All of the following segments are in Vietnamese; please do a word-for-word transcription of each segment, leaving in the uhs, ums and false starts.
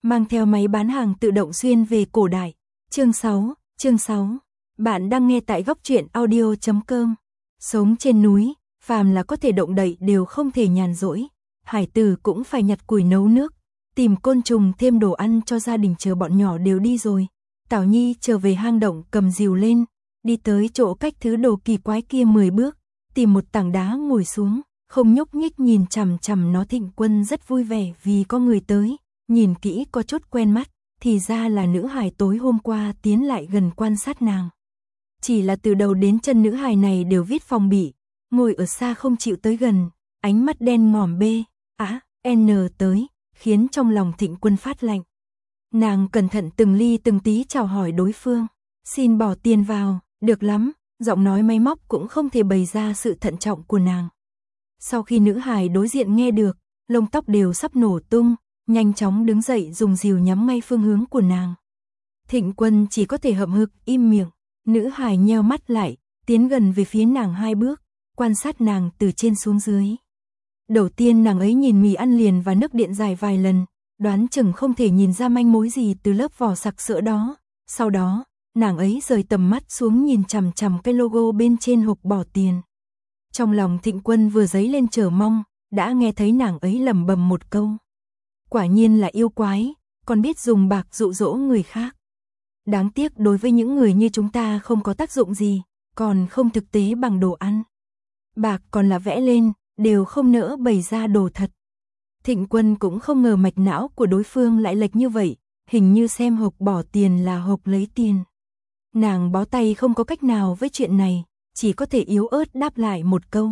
mang theo máy bán hàng tự động xuyên về cổ đại. Chương sáu, chương sáu. Bạn đang nghe tại góc truyện audio chấm com. Sống trên núi, phàm là có thể động đậy đều không thể nhàn rỗi. Hải tử cũng phải nhặt củi nấu nước, tìm côn trùng thêm đồ ăn cho gia đình chờ bọn nhỏ đều đi rồi. Tảo Nhi trở về hang động cầm rìu lên, đi tới chỗ cách thứ đồ kỳ quái kia mười bước, tìm một tảng đá ngồi xuống, không nhúc nhích nhìn chằm chằm nó. Thịnh Quân rất vui vẻ vì có người tới, nhìn kỹ có chút quen mắt, thì ra là nữ hài tối hôm qua tiến lại gần quan sát nàng. Chỉ là từ đầu đến chân nữ hài này đều viết phòng bị, ngồi ở xa không chịu tới gần, ánh mắt đen ngòm bê, á, n tới, khiến trong lòng Thịnh Quân phát lạnh. Nàng cẩn thận từng ly từng tí chào hỏi đối phương, xin bỏ tiền vào, được lắm, giọng nói máy móc cũng không thể bày ra sự thận trọng của nàng. Sau khi nữ hài đối diện nghe được, lông tóc đều sắp nổ tung, nhanh chóng đứng dậy dùng rìu nhắm ngay phương hướng của nàng. Thịnh Quân chỉ có thể hậm hực im miệng, nữ hài nheo mắt lại, tiến gần về phía nàng hai bước, quan sát nàng từ trên xuống dưới. Đầu tiên nàng ấy nhìn mì ăn liền và nước điện dài vài lần, đoán chừng không thể nhìn ra manh mối gì từ lớp vỏ sặc sỡ đó. Sau đó, nàng ấy rời tầm mắt xuống nhìn chằm chằm cái logo bên trên hộp bỏ tiền. Trong lòng Thịnh Quân vừa dấy lên chờ mong, đã nghe thấy nàng ấy lẩm bẩm một câu. Quả nhiên là yêu quái, còn biết dùng bạc dụ dỗ người khác. Đáng tiếc đối với những người như chúng ta không có tác dụng gì, còn không thực tế bằng đồ ăn. Bạc còn là vẽ lên, đều không nỡ bày ra đồ thật. Thịnh Quân cũng không ngờ mạch não của đối phương lại lệch như vậy, hình như xem hộp bỏ tiền là hộp lấy tiền. Nàng bó tay không có cách nào với chuyện này, chỉ có thể yếu ớt đáp lại một câu.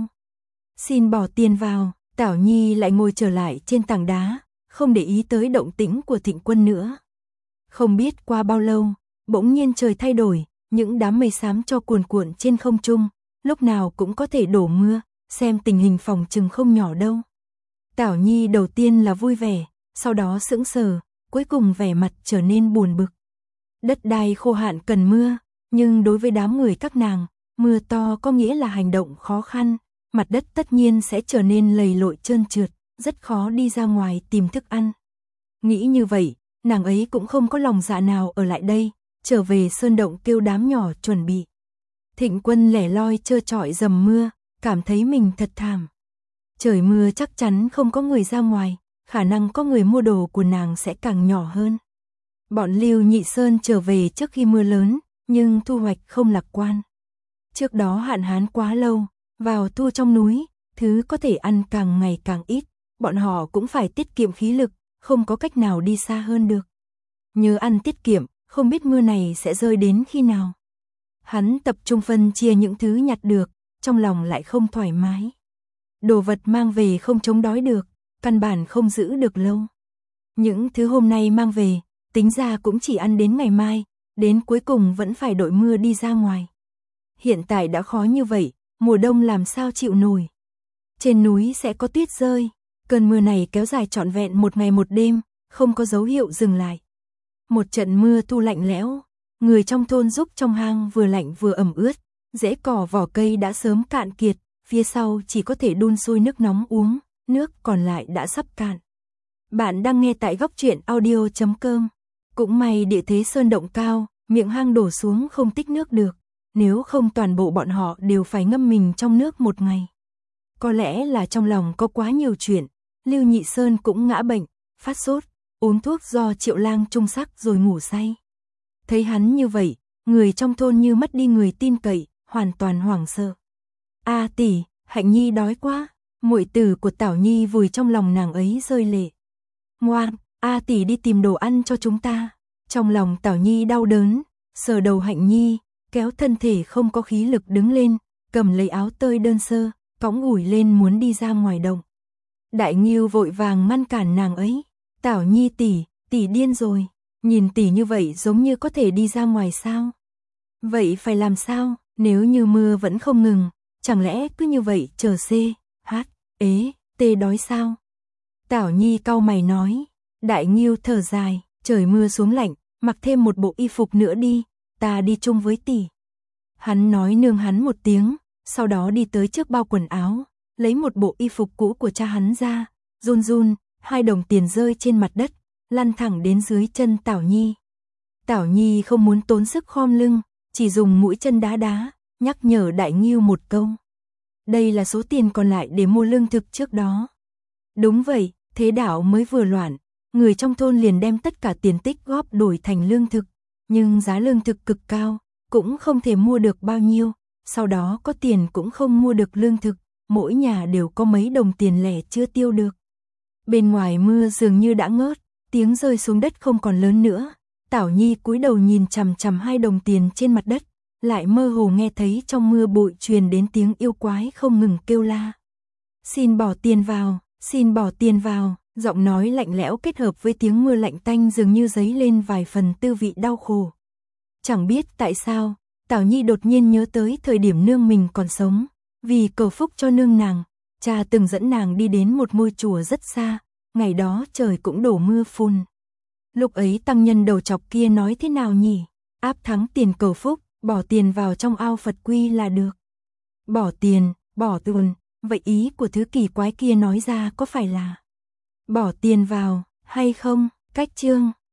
Xin bỏ tiền vào. Tảo Nhi lại ngồi trở lại trên tảng đá, không để ý tới động tĩnh của Thịnh Quân nữa. Không biết qua bao lâu, bỗng nhiên trời thay đổi, những đám mây xám cho cuồn cuộn trên không trung, lúc nào cũng có thể đổ mưa, xem tình hình phòng chừng không nhỏ đâu. Tảo Nhi đầu tiên là vui vẻ, sau đó sững sờ, cuối cùng vẻ mặt trở nên buồn bực. Đất đai khô hạn cần mưa, nhưng đối với đám người các nàng, mưa to có nghĩa là hành động khó khăn, mặt đất tất nhiên sẽ trở nên lầy lội trơn trượt, rất khó đi ra ngoài tìm thức ăn. Nghĩ như vậy, nàng ấy cũng không có lòng dạ nào ở lại đây, trở về sơn động kêu đám nhỏ chuẩn bị. Thịnh Quân lẻ loi trơ trọi dầm mưa, cảm thấy mình thật thảm. Trời mưa chắc chắn không có người ra ngoài, khả năng có người mua đồ của nàng sẽ càng nhỏ hơn. Bọn Lưu Nhị Sơn trở về trước khi mưa lớn, nhưng thu hoạch không lạc quan. Trước đó hạn hán quá lâu, vào thu trong núi, thứ có thể ăn càng ngày càng ít, bọn họ cũng phải tiết kiệm khí lực, không có cách nào đi xa hơn được. Nhờ ăn tiết kiệm, không biết mưa này sẽ rơi đến khi nào. Hắn tập trung phân chia những thứ nhặt được, trong lòng lại không thoải mái. Đồ vật mang về không chống đói được, căn bản không giữ được lâu. Những thứ hôm nay mang về, tính ra cũng chỉ ăn đến ngày mai, đến cuối cùng vẫn phải đội mưa đi ra ngoài. Hiện tại đã khó như vậy, mùa đông làm sao chịu nổi. Trên núi sẽ có tuyết rơi, cơn mưa này kéo dài trọn vẹn một ngày một đêm, không có dấu hiệu dừng lại. Một trận mưa thu lạnh lẽo, người trong thôn giúp trong hang vừa lạnh vừa ẩm ướt, rễ cỏ vỏ cây đã sớm cạn kiệt, phía sau chỉ có thể đun sôi nước nóng uống, nước còn lại đã sắp cạn. Bạn đang nghe tại góc truyện audio chấm com. Cũng may địa thế sơn động cao, miệng hang đổ xuống không tích nước được, nếu không toàn bộ bọn họ đều phải ngâm mình trong nước một ngày. Có lẽ là trong lòng có quá nhiều chuyện, Lưu Nhị Sơn cũng ngã bệnh, phát sốt, uống thuốc do Triệu Lang trung sắc rồi ngủ say. Thấy hắn như vậy, người trong thôn như mất đi người tin cậy, hoàn toàn hoảng sợ. A tỷ, Hạnh Nhi đói quá, muội tử của Tảo Nhi vùi trong lòng nàng ấy rơi lệ. Ngoan, A tỷ đi tìm đồ ăn cho chúng ta. Trong lòng Tảo Nhi đau đớn, sờ đầu Hạnh Nhi, kéo thân thể không có khí lực đứng lên, cầm lấy áo tơi đơn sơ, cõng ủi lên muốn đi ra ngoài động. Đại Nghiêu vội vàng ngăn cản nàng ấy. Tảo Nhi tỷ, tỷ điên rồi, nhìn tỷ như vậy giống như có thể đi ra ngoài sao? Vậy phải làm sao, nếu như mưa vẫn không ngừng, chẳng lẽ cứ như vậy chờ C, H, ế, T đói sao? Tảo Nhi cau mày nói. Đại Nghiêu thở dài, trời mưa xuống lạnh, mặc thêm một bộ y phục nữa đi, ta đi chung với tỷ. Hắn nói nương hắn một tiếng, sau đó đi tới trước bao quần áo, lấy một bộ y phục cũ của cha hắn ra, run run, hai đồng tiền rơi trên mặt đất, lăn thẳng đến dưới chân Tảo Nhi. Tảo Nhi không muốn tốn sức khom lưng, chỉ dùng mũi chân đá đá, nhắc nhở Đại Ngưu một câu. Đây là số tiền còn lại để mua lương thực trước đó. Đúng vậy, thế đạo mới vừa loạn, người trong thôn liền đem tất cả tiền tích góp đổi thành lương thực, nhưng giá lương thực cực cao, cũng không thể mua được bao nhiêu, sau đó có tiền cũng không mua được lương thực, mỗi nhà đều có mấy đồng tiền lẻ chưa tiêu được. Bên ngoài mưa dường như đã ngớt, tiếng rơi xuống đất không còn lớn nữa. Tảo Nhi cúi đầu nhìn chằm chằm hai đồng tiền trên mặt đất, lại mơ hồ nghe thấy trong mưa bụi truyền đến tiếng yêu quái không ngừng kêu la. Xin bỏ tiền vào, xin bỏ tiền vào, giọng nói lạnh lẽo kết hợp với tiếng mưa lạnh tanh dường như dấy lên vài phần tư vị đau khổ. Chẳng biết tại sao, Tảo Nhi đột nhiên nhớ tới thời điểm nương mình còn sống, vì cầu phúc cho nương nàng, cha từng dẫn nàng đi đến một ngôi chùa rất xa, ngày đó trời cũng đổ mưa phùn. Lúc ấy tăng nhân đầu chọc kia nói thế nào nhỉ? Áp thắng tiền cầu phúc, bỏ tiền vào trong ao Phật quy là được. Bỏ tiền, bỏ tiền, vậy ý của thứ kỳ quái kia nói ra có phải là bỏ tiền vào, hay không? Cách chương